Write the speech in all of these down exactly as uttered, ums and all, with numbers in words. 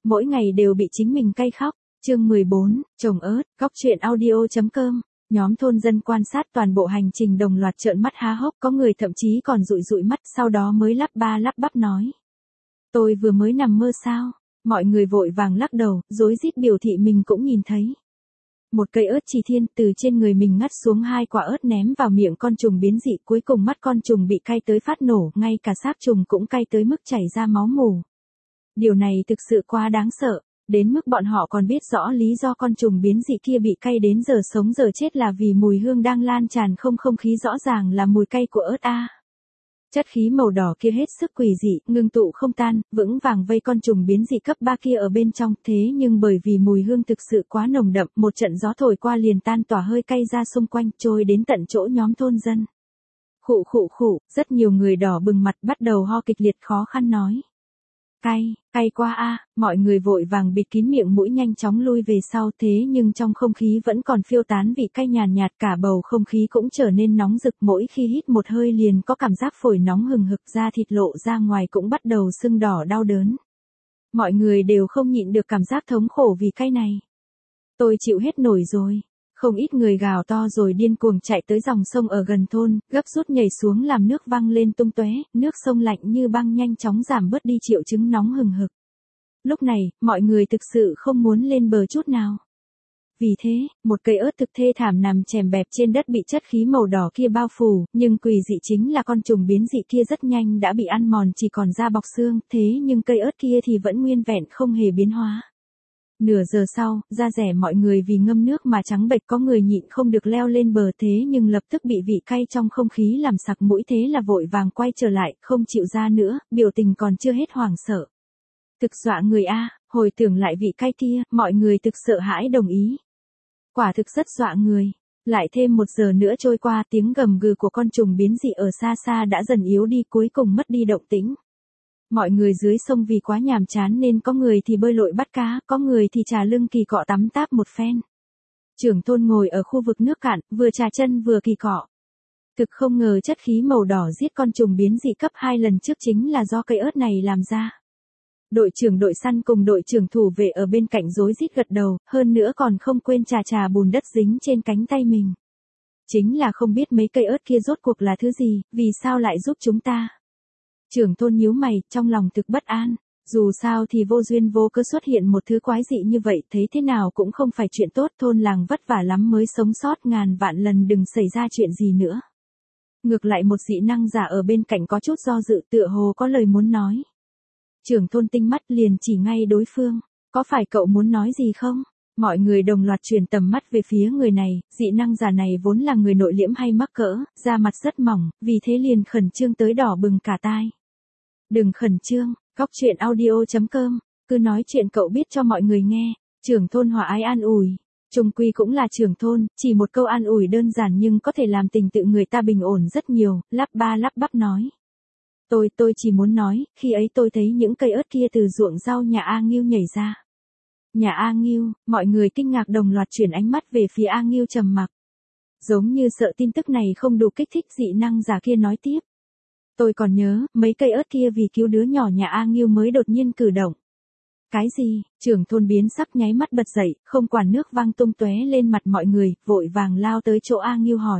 mỗi ngày đều bị chính mình cay khóc. Chương mười bốn, trồng ớt, góc truyện audio.com. Nhóm thôn dân quan sát toàn bộ hành trình đồng loạt trợn mắt há hốc, có người thậm chí còn dụi dụi mắt, sau đó mới lắp ba lắp bắp nói. Tôi vừa mới nằm mơ sao? Mọi người vội vàng lắc đầu, rối rít biểu thị mình cũng nhìn thấy. Một cây ớt chỉ thiên từ trên người mình ngắt xuống hai quả ớt ném vào miệng con trùng biến dị, cuối cùng mắt con trùng bị cay tới phát nổ, ngay cả xác trùng cũng cay tới mức chảy ra máu mù. Điều này thực sự quá đáng sợ, đến mức bọn họ còn biết rõ lý do con trùng biến dị kia bị cay đến giờ sống giờ chết là vì mùi hương đang lan tràn không không khí, rõ ràng là mùi cay của ớt a. Chất khí màu đỏ kia hết sức quỷ dị, ngưng tụ không tan, vững vàng vây con trùng biến dị cấp ba kia ở bên trong, thế nhưng bởi vì mùi hương thực sự quá nồng đậm, một trận gió thổi qua liền tan tỏa hơi cay ra xung quanh, trôi đến tận chỗ nhóm thôn dân. Khụ khụ khụ, rất nhiều người đỏ bừng mặt bắt đầu ho kịch liệt, khó khăn nói. Cay, cay quá a, mọi người vội vàng bịt kín miệng mũi nhanh chóng lui về sau, thế nhưng trong không khí vẫn còn phiêu tán vị cay nhàn nhạt, cả bầu không khí cũng trở nên nóng rực, mỗi khi hít một hơi liền có cảm giác phổi nóng hừng hực, da thịt lộ ra ngoài cũng bắt đầu sưng đỏ đau đớn. Mọi người đều không nhịn được cảm giác thống khổ vì cay này. Tôi chịu hết nổi rồi. Không ít người gào to rồi điên cuồng chạy tới dòng sông ở gần thôn, gấp rút nhảy xuống làm nước văng lên tung tóe, nước sông lạnh như băng nhanh chóng giảm bớt đi triệu chứng nóng hừng hực. Lúc này, mọi người thực sự không muốn lên bờ chút nào. Vì thế, một cây ớt thực thê thảm nằm chèm bẹp trên đất bị chất khí màu đỏ kia bao phủ, nhưng quỷ dị chính là con trùng biến dị kia rất nhanh đã bị ăn mòn chỉ còn da bọc xương, thế nhưng cây ớt kia thì vẫn nguyên vẹn không hề biến hóa. Nửa giờ sau, da rẻ mọi người vì ngâm nước mà trắng bệch, có người nhịn không được leo lên bờ, thế nhưng lập tức bị vị cay trong không khí làm sặc mũi, thế là vội vàng quay trở lại, không chịu ra nữa, biểu tình còn chưa hết hoảng sợ. Thực dọa người a, hồi tưởng lại vị cay kia, mọi người thực sợ hãi đồng ý. Quả thực rất dọa người. Lại thêm một giờ nữa trôi qua, tiếng gầm gừ của con trùng biến dị ở xa xa đã dần yếu đi, cuối cùng mất đi động tĩnh. Mọi người dưới sông vì quá nhàm chán nên có người thì bơi lội bắt cá, có người thì trà lưng kỳ cọ tắm táp một phen. Trưởng thôn ngồi ở khu vực nước cạn, vừa trà chân vừa kỳ cọ. Thực không ngờ chất khí màu đỏ giết con trùng biến dị cấp hai lần trước chính là do cây ớt này làm ra. Đội trưởng đội săn cùng đội trưởng thủ vệ ở bên cạnh rối rít gật đầu, hơn nữa còn không quên trà trà bùn đất dính trên cánh tay mình. Chính là không biết mấy cây ớt kia rốt cuộc là thứ gì, vì sao lại giúp chúng ta. Trưởng thôn nhíu mày, trong lòng thực bất an, dù sao thì vô duyên vô cớ xuất hiện một thứ quái dị như vậy, thấy thế nào cũng không phải chuyện tốt, thôn làng vất vả lắm mới sống sót, ngàn vạn lần đừng xảy ra chuyện gì nữa. Ngược lại một dị năng giả ở bên cạnh có chút do dự, tựa hồ có lời muốn nói. Trưởng thôn tinh mắt liền chỉ ngay đối phương, có phải cậu muốn nói gì không? Mọi người đồng loạt chuyển tầm mắt về phía người này, dị năng giả này vốn là người nội liễm hay mắc cỡ, da mặt rất mỏng, vì thế liền khẩn trương tới đỏ bừng cả tai. Đừng khẩn trương, góc truyện audio.com, cứ nói chuyện cậu biết cho mọi người nghe, trưởng thôn hòa ái an ủi. Trung quy cũng là trưởng thôn, chỉ một câu an ủi đơn giản nhưng có thể làm tình tự người ta bình ổn rất nhiều, lắp ba lắp bắp nói. Tôi, tôi chỉ muốn nói, khi ấy tôi thấy những cây ớt kia từ ruộng rau nhà A Nghiêu nhảy ra. Nhà A Nghiêu, mọi người kinh ngạc đồng loạt chuyển ánh mắt về phía A Nghiêu trầm mặc. Giống như sợ tin tức này không đủ kích thích, dị năng giả kia nói tiếp. Tôi còn nhớ, mấy cây ớt kia vì cứu đứa nhỏ nhà A Nghiêu mới đột nhiên cử động. Cái gì? Trưởng thôn biến sắc nháy mắt bật dậy, không quản nước văng tung tóe lên mặt mọi người, vội vàng lao tới chỗ A Nghiêu hỏi.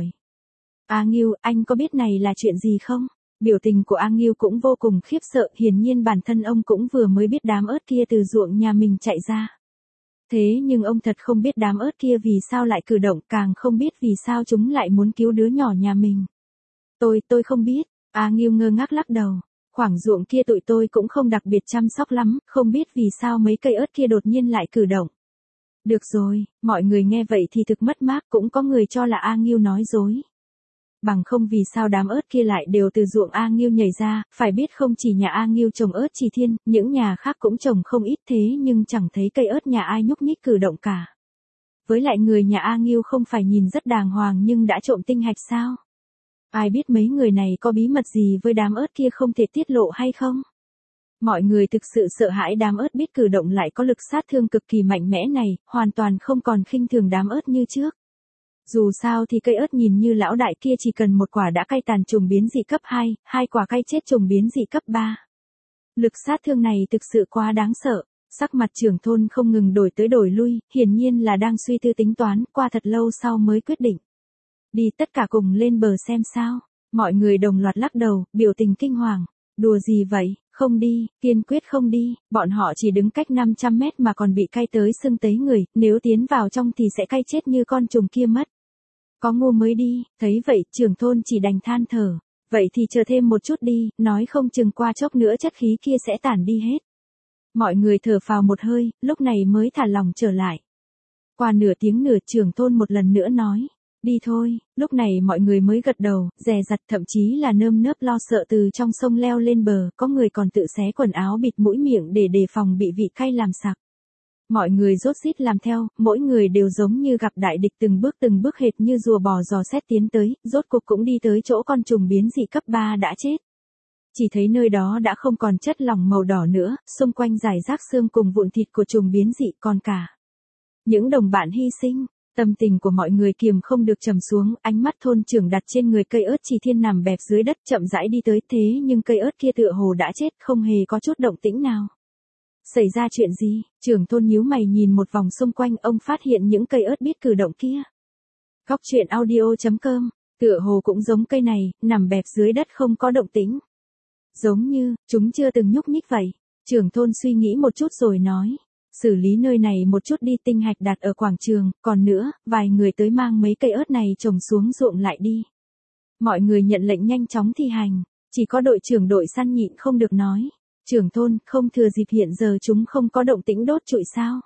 A Nghiêu, anh có biết này là chuyện gì không? Biểu tình của A Nghiêu cũng vô cùng khiếp sợ, hiển nhiên bản thân ông cũng vừa mới biết đám ớt kia từ ruộng nhà mình chạy ra. Thế nhưng ông thật không biết đám ớt kia vì sao lại cử động, càng không biết vì sao chúng lại muốn cứu đứa nhỏ nhà mình. Tôi, tôi không biết, A Nghiêu ngơ ngác lắc đầu. Khoảng ruộng kia tụi tôi cũng không đặc biệt chăm sóc lắm, không biết vì sao mấy cây ớt kia đột nhiên lại cử động. Được rồi, mọi người nghe vậy thì thực mất mát, cũng có người cho là A Nghiêu nói dối. Bằng không vì sao đám ớt kia lại đều từ ruộng A Nghiêu nhảy ra, phải biết không chỉ nhà A Nghiêu trồng ớt chỉ thiên, những nhà khác cũng trồng không ít, thế nhưng chẳng thấy cây ớt nhà ai nhúc nhích cử động cả. Với lại người nhà A Nghiêu không phải nhìn rất đàng hoàng nhưng đã trộm tinh hạch sao? Ai biết mấy người này có bí mật gì với đám ớt kia không thể tiết lộ hay không? Mọi người thực sự sợ hãi đám ớt biết cử động lại có lực sát thương cực kỳ mạnh mẽ này, hoàn toàn không còn khinh thường đám ớt như trước. Dù sao thì cây ớt nhìn như lão đại kia chỉ cần một quả đã cay tàn trùng biến dị cấp hai, hai quả cay chết trùng biến dị cấp ba. Lực sát thương này thực sự quá đáng sợ, Sắc mặt trưởng thôn không ngừng đổi tới đổi lui, hiển nhiên là đang suy tư tính toán, qua thật lâu sau mới quyết định. Đi tất cả cùng lên bờ xem sao. Mọi người đồng loạt lắc đầu, biểu tình kinh hoàng. Đùa gì vậy, không đi, kiên quyết không đi, bọn họ chỉ đứng cách năm trăm mét mà còn bị cay tới sưng tấy người, nếu tiến vào trong thì sẽ cay chết như con trùng kia mất. Có ngu mới đi, thấy vậy trưởng thôn chỉ đành than thở. Vậy thì chờ thêm một chút đi, nói không chừng qua chốc nữa chất khí kia sẽ tản đi hết. Mọi người thở phào một hơi, lúc này mới thả lòng trở lại. Qua nửa tiếng nửa trưởng thôn một lần nữa nói. Đi thôi, lúc này mọi người mới gật đầu, dè dặt thậm chí là nơm nớp lo sợ từ trong sông leo lên bờ, có người còn tự xé quần áo bịt mũi miệng để đề phòng bị vị cay làm sặc. Mọi người rốt rít làm theo, mỗi người đều giống như gặp đại địch từng bước từng bước hệt như rùa bò dò xét tiến tới, rốt cục cũng đi tới chỗ con trùng biến dị cấp ba đã chết. Chỉ thấy nơi đó đã không còn chất lỏng màu đỏ nữa, xung quanh rải rác xương cùng vụn thịt của trùng biến dị còn cả những đồng bạn hy sinh. Tâm tình của mọi người kiềm không được trầm xuống, ánh mắt thôn trưởng đặt trên người cây ớt chỉ thiên nằm bẹp dưới đất chậm rãi đi tới thế nhưng cây ớt kia tựa hồ đã chết không hề có chút động tĩnh nào. Xảy ra chuyện gì? Trưởng thôn nhíu mày nhìn một vòng xung quanh ông phát hiện những cây ớt biết cử động kia. Góc truyện audio chấm com, tựa hồ cũng giống cây này, nằm bẹp dưới đất không có động tĩnh. Giống như, chúng chưa từng nhúc nhích vậy. Trưởng thôn suy nghĩ một chút rồi nói. Xử lý nơi này một chút đi, tinh hạch đặt ở quảng trường, còn nữa, vài người tới mang mấy cây ớt này trồng xuống ruộng lại đi. Mọi người nhận lệnh nhanh chóng thi hành, chỉ có đội trưởng đội săn nhịn không được nói. Trưởng thôn, không thừa dịp hiện giờ chúng không có động tĩnh đốt trụi sao?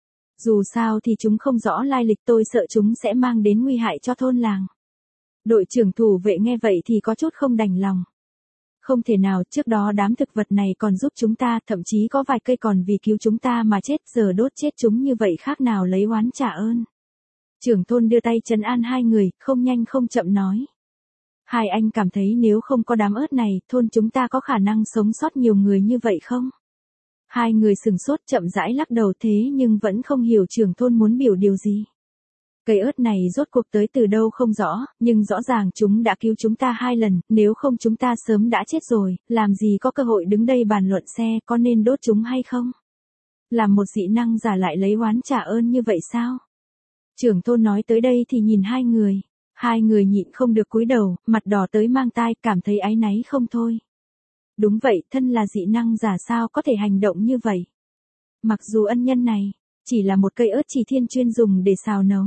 Dù sao thì chúng không rõ lai lịch, tôi sợ chúng sẽ mang đến nguy hại cho thôn làng. Đội trưởng thủ vệ nghe vậy thì có chút không đành lòng. Không thể nào, trước đó đám thực vật này còn giúp chúng ta, thậm chí có vài cây còn vì cứu chúng ta mà chết, giờ đốt chết chúng như vậy khác nào lấy oán trả ơn. Trưởng thôn đưa tay trấn an hai người, không nhanh không chậm nói. Hai anh cảm thấy nếu không có đám ớt này, thôn chúng ta có khả năng sống sót nhiều người như vậy không? Hai người sừng sốt chậm rãi lắc đầu thế nhưng vẫn không hiểu trưởng thôn muốn biểu điều gì. Cây ớt này rốt cuộc tới từ đâu không rõ, nhưng rõ ràng chúng đã cứu chúng ta hai lần, nếu không chúng ta sớm đã chết rồi, làm gì có cơ hội đứng đây bàn luận xe có nên đốt chúng hay không? Làm một dị năng giả lại lấy oán trả ơn như vậy sao? Trưởng thôn nói tới đây thì nhìn hai người, hai người nhịn không được cúi đầu, mặt đỏ tới mang tai, cảm thấy áy náy không thôi. Đúng vậy, thân là dị năng giả sao có thể hành động như vậy? Mặc dù ân nhân này, chỉ là một cây ớt chỉ thiên chuyên dùng để xào nấu.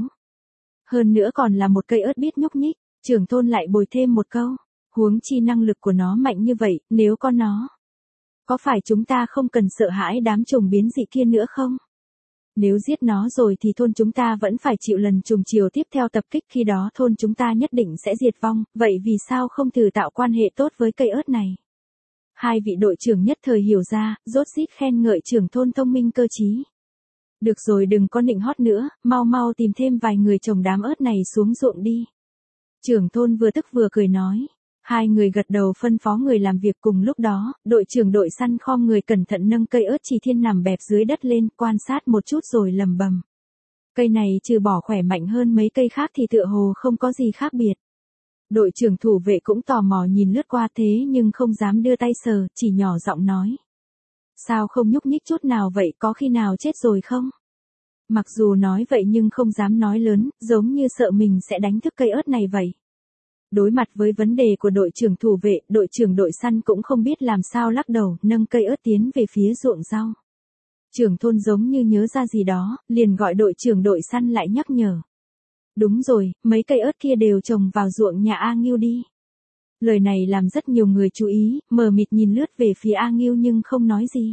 Hơn nữa còn là một cây ớt biết nhúc nhích, trưởng thôn lại bồi thêm một câu, huống chi năng lực của nó mạnh như vậy, nếu có nó. Có phải chúng ta không cần sợ hãi đám trùng biến dị kia nữa không? Nếu giết nó rồi thì thôn chúng ta vẫn phải chịu lần trùng chiều tiếp theo tập kích, khi đó thôn chúng ta nhất định sẽ diệt vong, vậy vì sao không thử tạo quan hệ tốt với cây ớt này? Hai vị đội trưởng nhất thời hiểu ra, rốt rít khen ngợi trưởng thôn thông minh cơ trí. Được rồi, đừng có nịnh hót nữa, mau mau tìm thêm vài người trồng đám ớt này xuống ruộng đi. Trưởng thôn vừa tức vừa cười nói. Hai người gật đầu phân phó người làm việc, cùng lúc đó, đội trưởng đội săn khom người cẩn thận nâng cây ớt chỉ thiên nằm bẹp dưới đất lên, quan sát một chút rồi lầm bầm. Cây này trừ bỏ khỏe mạnh hơn mấy cây khác thì tựa hồ không có gì khác biệt. Đội trưởng thủ vệ cũng tò mò nhìn lướt qua thế nhưng không dám đưa tay sờ, chỉ nhỏ giọng nói. Sao không nhúc nhích chút nào vậy, có khi nào chết rồi không? Mặc dù nói vậy nhưng không dám nói lớn, giống như sợ mình sẽ đánh thức cây ớt này vậy. Đối mặt với vấn đề của đội trưởng thủ vệ, đội trưởng đội săn cũng không biết làm sao lắc đầu, nâng cây ớt tiến về phía ruộng rau. Trưởng thôn giống như nhớ ra gì đó, liền gọi đội trưởng đội săn lại nhắc nhở. Đúng rồi, mấy cây ớt kia đều trồng vào ruộng nhà A Nghiêu đi. Lời này làm rất nhiều người chú ý, mờ mịt nhìn lướt về phía A Nghiêu nhưng không nói gì.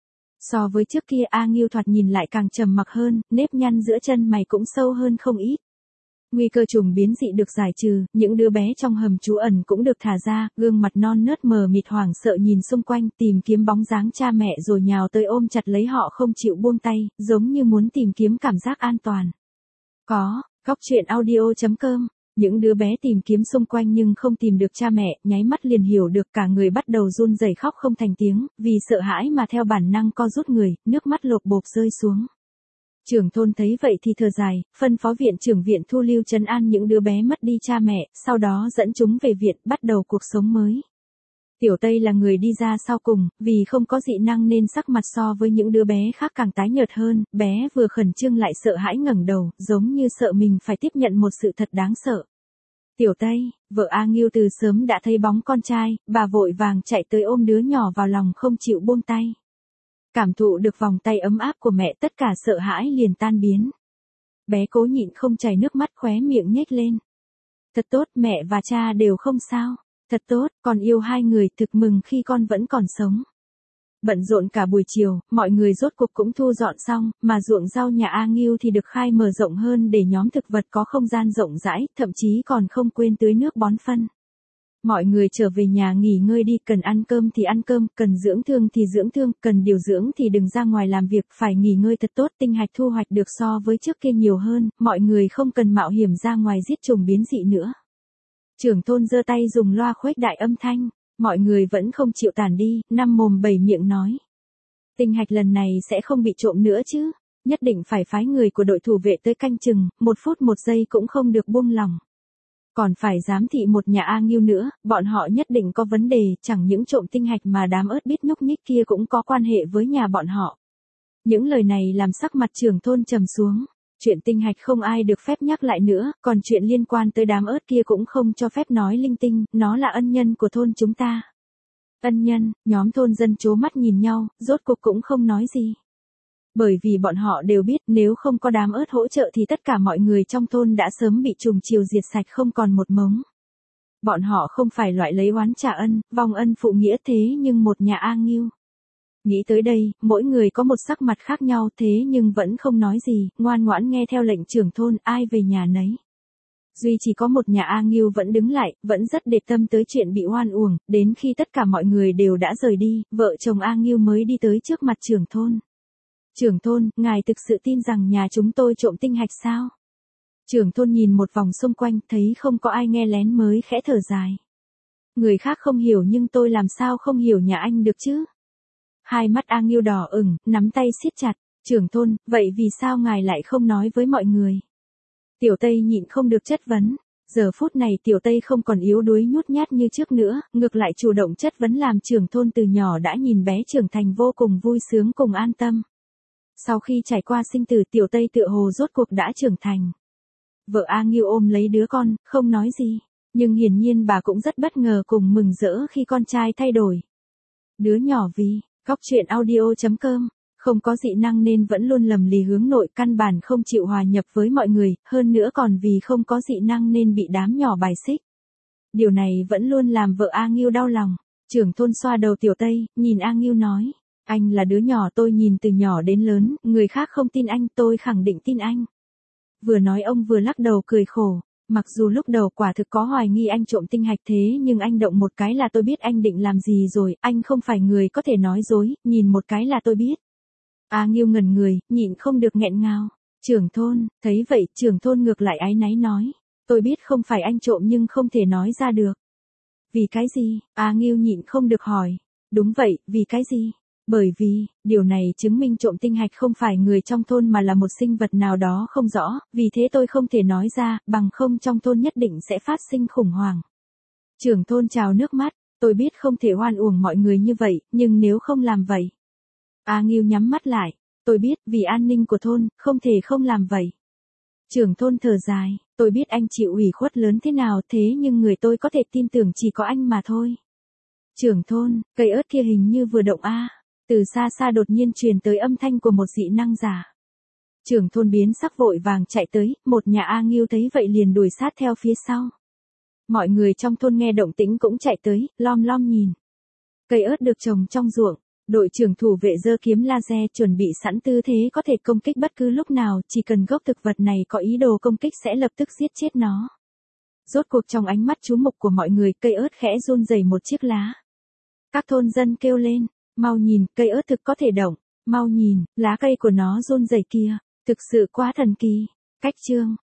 So với trước kia A Nghiêu thoạt nhìn lại càng trầm mặc hơn, nếp nhăn giữa chân mày cũng sâu hơn không ít. Nguy cơ trùng biến dị được giải trừ, những đứa bé trong hầm trú ẩn cũng được thả ra, gương mặt non nớt mờ mịt hoảng sợ nhìn xung quanh, tìm kiếm bóng dáng cha mẹ rồi nhào tới ôm chặt lấy họ không chịu buông tay, giống như muốn tìm kiếm cảm giác an toàn. Có, góc truyện audio chấm com. Những đứa bé tìm kiếm xung quanh nhưng không tìm được cha mẹ, nháy mắt liền hiểu được, cả người bắt đầu run rẩy khóc không thành tiếng, vì sợ hãi mà theo bản năng co rút người, nước mắt lộp bộp rơi xuống. Trưởng thôn thấy vậy thì thở dài, phân phó viện trưởng viện thu lưu trấn an những đứa bé mất đi cha mẹ, sau đó dẫn chúng về viện, bắt đầu cuộc sống mới. Tiểu Tây là người đi ra sau cùng, vì không có dị năng nên sắc mặt so với những đứa bé khác càng tái nhợt hơn, bé vừa khẩn trương lại sợ hãi ngẩng đầu, giống như sợ mình phải tiếp nhận một sự thật đáng sợ. Tiểu Tây, vợ A Nghiêu từ sớm đã thấy bóng con trai, bà vội vàng chạy tới ôm đứa nhỏ vào lòng không chịu buông tay. Cảm thụ được vòng tay ấm áp của mẹ, tất cả sợ hãi liền tan biến. Bé cố nhịn không chảy nước mắt, khóe miệng nhếch lên. Thật tốt, mẹ và cha đều không sao. Thật tốt, con yêu hai người, thực mừng khi con vẫn còn sống. Bận rộn cả buổi chiều, mọi người rốt cuộc cũng thu dọn xong, mà ruộng rau nhà A Nghiêu thì được khai mở rộng hơn để nhóm thực vật có không gian rộng rãi, thậm chí còn không quên tưới nước bón phân. Mọi người trở về nhà nghỉ ngơi đi, cần ăn cơm thì ăn cơm, cần dưỡng thương thì dưỡng thương, cần điều dưỡng thì đừng ra ngoài làm việc, phải nghỉ ngơi thật tốt. Tinh hạch thu hoạch được so với trước kia nhiều hơn, mọi người không cần mạo hiểm ra ngoài giết trùng biến dị nữa. Trưởng thôn giơ tay dùng loa khuếch đại âm thanh, mọi người vẫn không chịu tản đi, năm mồm bảy miệng nói. Tinh hạch lần này sẽ không bị trộm nữa chứ, nhất định phải phái người của đội thủ vệ tới canh chừng, một phút một giây cũng không được buông lỏng. Còn phải giám thị một nhà A Nghiêu nữa, bọn họ nhất định có vấn đề, chẳng những trộm tinh hạch mà đám ớt bít nhúc nhích kia cũng có quan hệ với nhà bọn họ. Những lời này làm sắc mặt trưởng thôn trầm xuống. Chuyện tinh hạch không ai được phép nhắc lại nữa, còn chuyện liên quan tới đám ớt kia cũng không cho phép nói linh tinh, nó là ân nhân của thôn chúng ta. Ân nhân, nhóm thôn dân trố mắt nhìn nhau, rốt cuộc cũng không nói gì. Bởi vì bọn họ đều biết nếu không có đám ớt hỗ trợ thì tất cả mọi người trong thôn đã sớm bị trùng chiều diệt sạch không còn một mống. Bọn họ không phải loại lấy oán trả ân, vong ân phụ nghĩa thế nhưng một nhà A Nghiêu. Nghĩ tới đây, mỗi người có một sắc mặt khác nhau thế nhưng vẫn không nói gì, ngoan ngoãn nghe theo lệnh trưởng thôn, ai về nhà nấy. Duy chỉ có một nhà A Nghiêu vẫn đứng lại, vẫn rất để tâm tới chuyện bị oan uổng, đến khi tất cả mọi người đều đã rời đi, vợ chồng A Nghiêu mới đi tới trước mặt trưởng thôn. Trưởng thôn, ngài thực sự tin rằng nhà chúng tôi trộm tinh hạch sao? Trưởng thôn nhìn một vòng xung quanh, thấy không có ai nghe lén mới khẽ thở dài. Người khác không hiểu nhưng tôi làm sao không hiểu nhà anh được chứ? Hai mắt A Nghiêu đỏ ửng, nắm tay siết chặt, trưởng thôn, vậy vì sao ngài lại không nói với mọi người? Tiểu Tây nhịn không được chất vấn, giờ phút này Tiểu Tây không còn yếu đuối nhút nhát như trước nữa, ngược lại chủ động chất vấn làm trưởng thôn từ nhỏ đã nhìn bé trưởng thành vô cùng vui sướng cùng an tâm. Sau khi trải qua sinh tử Tiểu Tây tựa hồ rốt cuộc đã trưởng thành. Vợ A Nghiêu ôm lấy đứa con, không nói gì, nhưng hiển nhiên bà cũng rất bất ngờ cùng mừng rỡ khi con trai thay đổi. Đứa nhỏ vì Góc truyện audio chấm com, không có dị năng nên vẫn luôn lầm lì hướng nội, căn bản không chịu hòa nhập với mọi người, hơn nữa còn vì không có dị năng nên bị đám nhỏ bài xích. Điều này vẫn luôn làm vợ A Nghiêu đau lòng. Trưởng thôn xoa đầu Tiểu Tây, nhìn A Nghiêu nói, anh là đứa nhỏ tôi nhìn từ nhỏ đến lớn, người khác không tin anh, tôi khẳng định tin anh. Vừa nói ông vừa lắc đầu cười khổ. Mặc dù lúc đầu quả thực có hoài nghi anh trộm tinh hạch thế nhưng anh động một cái là tôi biết anh định làm gì rồi, anh không phải người có thể nói dối, nhìn một cái là tôi biết. A Nghiêu ngẩn người, nhịn không được nghẹn ngào. Trưởng thôn, thấy vậy, trưởng thôn ngược lại áy náy nói, tôi biết không phải anh trộm nhưng không thể nói ra được. Vì cái gì? A Nghiêu nhịn không được hỏi. Đúng vậy, vì cái gì? Bởi vì, điều này chứng minh trộm tinh hạch không phải người trong thôn mà là một sinh vật nào đó không rõ, vì thế tôi không thể nói ra, bằng không trong thôn nhất định sẽ phát sinh khủng hoảng. Trưởng thôn trào nước mắt, tôi biết không thể oan uổng mọi người như vậy, nhưng nếu không làm vậy. A Nghiêu nhắm mắt lại, tôi biết vì an ninh của thôn, không thể không làm vậy. Trưởng thôn thở dài, tôi biết anh chịu ủy khuất lớn thế nào thế nhưng người tôi có thể tin tưởng chỉ có anh mà thôi. Trưởng thôn, cây ớt kia hình như vừa động a. Từ xa xa đột nhiên truyền tới âm thanh của một dị năng giả. Trưởng thôn biến sắc vội vàng chạy tới, một nhà A Nghiêu thấy vậy liền đuổi sát theo phía sau. Mọi người trong thôn nghe động tĩnh cũng chạy tới, lom lom nhìn. Cây ớt được trồng trong ruộng, đội trưởng thủ vệ giơ kiếm laser chuẩn bị sẵn tư thế có thể công kích bất cứ lúc nào, chỉ cần gốc thực vật này có ý đồ công kích sẽ lập tức giết chết nó. Rốt cuộc trong ánh mắt chú mục của mọi người, cây ớt khẽ run rẩy một chiếc lá. Các thôn dân kêu lên. Mau nhìn, cây ớt thực có thể động, mau nhìn, lá cây của nó run rẩy kia, thực sự quá thần kỳ. Cách chương